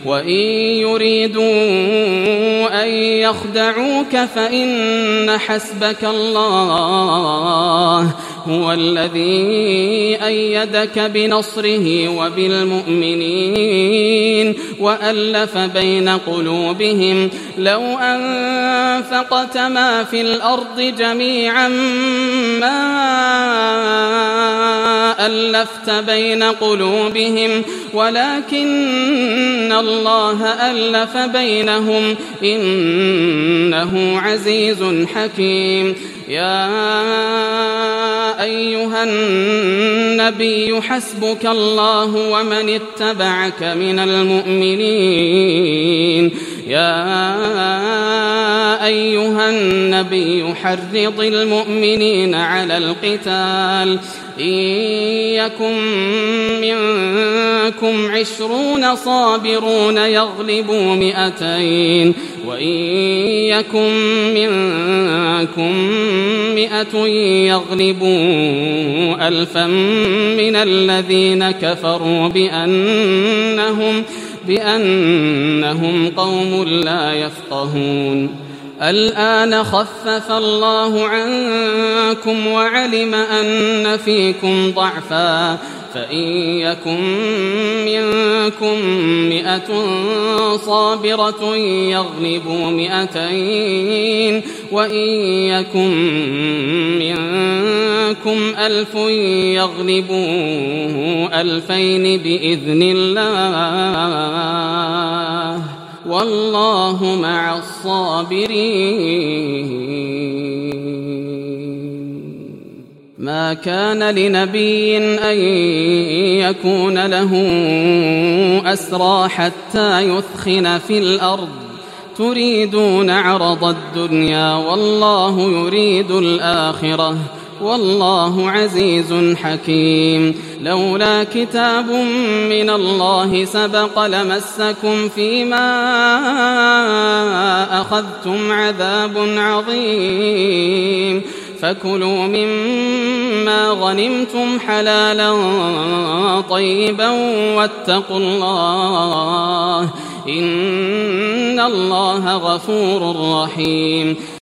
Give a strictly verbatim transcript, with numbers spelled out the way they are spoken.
وإن يريدوا أن يخدعوك فإن حسبك الله هو الذي أيدك بنصره وبالمؤمنين وألف بين قلوبهم لو أنفقت ما في الأرض جميعا ما ألفت بين قلوبهم ولكن الله ألف بينهم إنه عزيز حكيم. يا أيها النبي حسبك الله ومن اتبعك من المؤمنين. يا أيها النبي حرض المؤمنين على القتال إن يكن منكم عشرون صابرون يغلبوا مئتين وإن يكن منكم مئة يغلبوا ألفا من الذين كفروا بأنهم, بأنهم قوم لا يفقهون. الآن خفف الله عنكم وعلم أن فيكم ضعفا فإن يكن منكم مئة صابرة يغلبوا مئتين وإن يكن منكم ألف يغلبوا ألفين بإذن الله والله مع الصابرين. ما كان لنبي أن يكون له أسرى حتى يثخن في الأرض تريدون عرض الدنيا والله يريد الآخرة والله عزيز حكيم. لولا كتاب من الله سبق لمسكم فيما أخذتم عذاب عظيم فكلوا مما غنمتم حلالا طيبا واتقوا الله إن الله غفور رحيم.